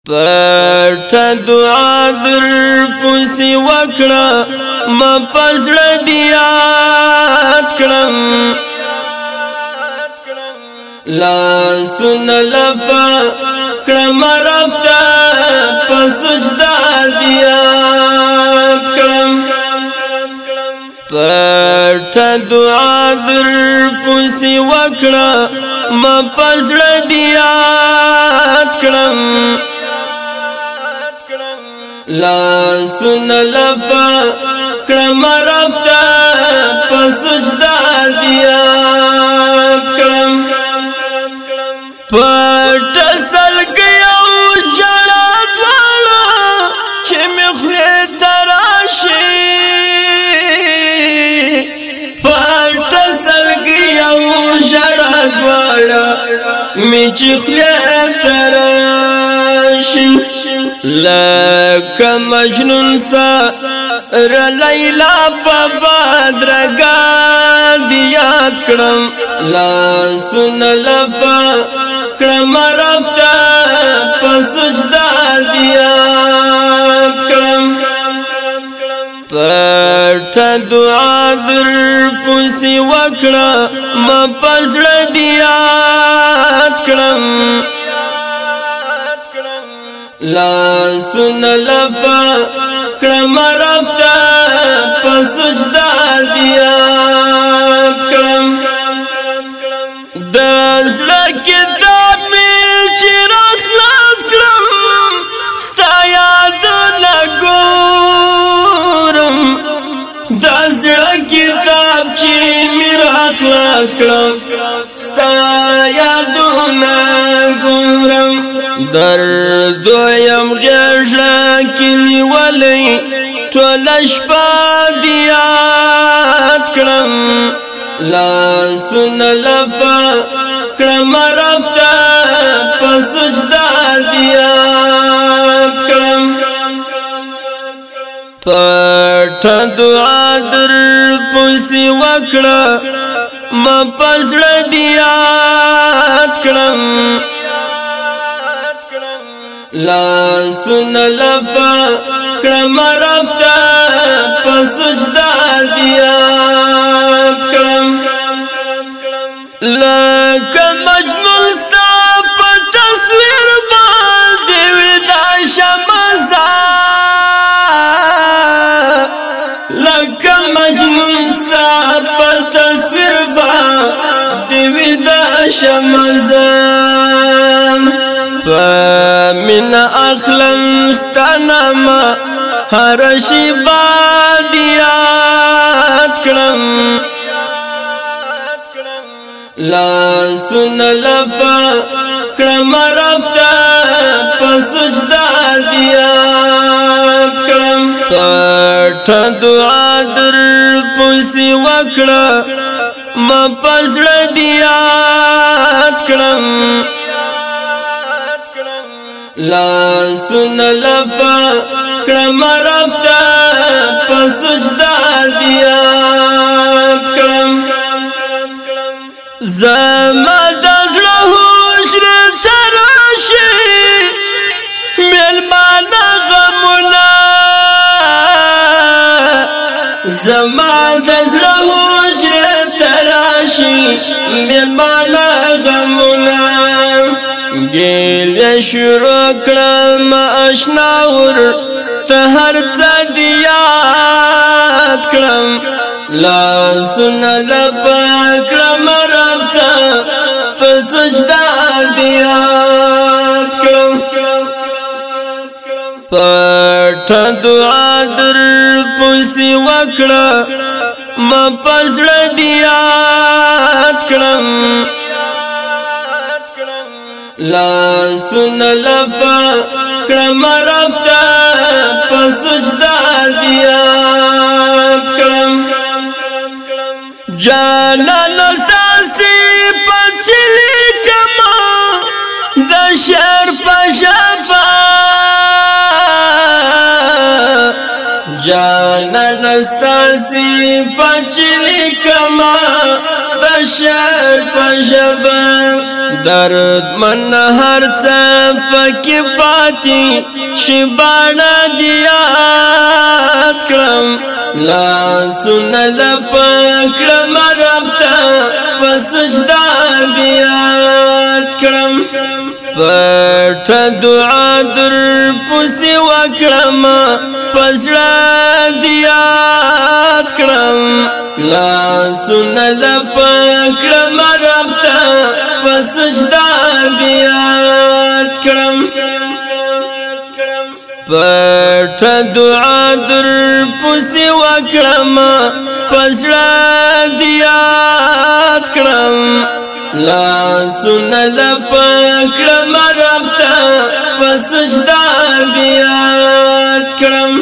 پټه دعا در پوسی وکړه ما پسړه دی یاد کړم لا سن لپا کړم رب ته پسجدا دی یاد کړم پټه دعا در پوسی وکړه ما پسړه دی یاد کړم لا سن لپا کړم رب ته پسجدا دی یاد کړم پټ سلګي او جړا دواړه چې مې خله تراشي پټ سلګي او جړا دواړه مې چې خله تراشي لکه مجنون سره لیلا په بدرګا دی یاد کړم لا سن لپا کړم رب ته پسجدا دی یاد کړم پټه دعا در پوسی وکړه ما پسړه دی یاد کړم لا سن لپا کړم رب ته پسجدا دی یاد کړم د زړه کتاب می چې راخلاص کړم ستا یادونه ګورم د زړه کتاب چې می راخلاص کړم ستا یادونه ګورم درد یم غیژه کلی ولی ټول شپه دی یاد کړم لا سن لپا کړم رب ته پسجدا دی یاد کړم پټه دعا در پوسی وکړه ما پسړه دی یاد کړم لا سن لپا کړم رب ته پسجدا دی یاد کړم لکه مجنون ستا په تصویر باندې ودا شمزا لکه مجنون ستا په تصویر باندې ودا شمزا من اخلم ستنما هر شی بادیات کړم لا سن لپا کړم رب ته پسجدا دی یاد کړم پټه دعا در پوسی وکړه ما پسړه دی یاد کړم لا سن لپا کړم رب ته پسجدا دی یاد کړم زما د زړه حجره تراشي ملمانه غمونه زما د زړه حجره تراشي ملمانه غمونه ګل شروع کړم آشنا ور ته هر څه دی یاد کړم لا سن لپا کړم رب ته پسجدا دی یاد کړم پټه دعا در پوسی وکړه ما پسړه دی یاد کړم لا سن لپا کړم رب ته پسجدا دی یاد کړم جانان ساسي پچلی کما د شهر پشفا جانان ساسي پچلی کما د شعر پشبا درد من هر څه پکې پاتې شبانا دیات کړم لاسونه لپکړم رب ته په سجده دیات کړم پټ دعا در پسې وکړم پسړه دیات کړم لاسونه لپکړم رب ته په سجده دیات کړم پټ دعا در پسې وکړم پسړه دیات کړم لاسونه لپکړم رب ته په سجده دیات کړم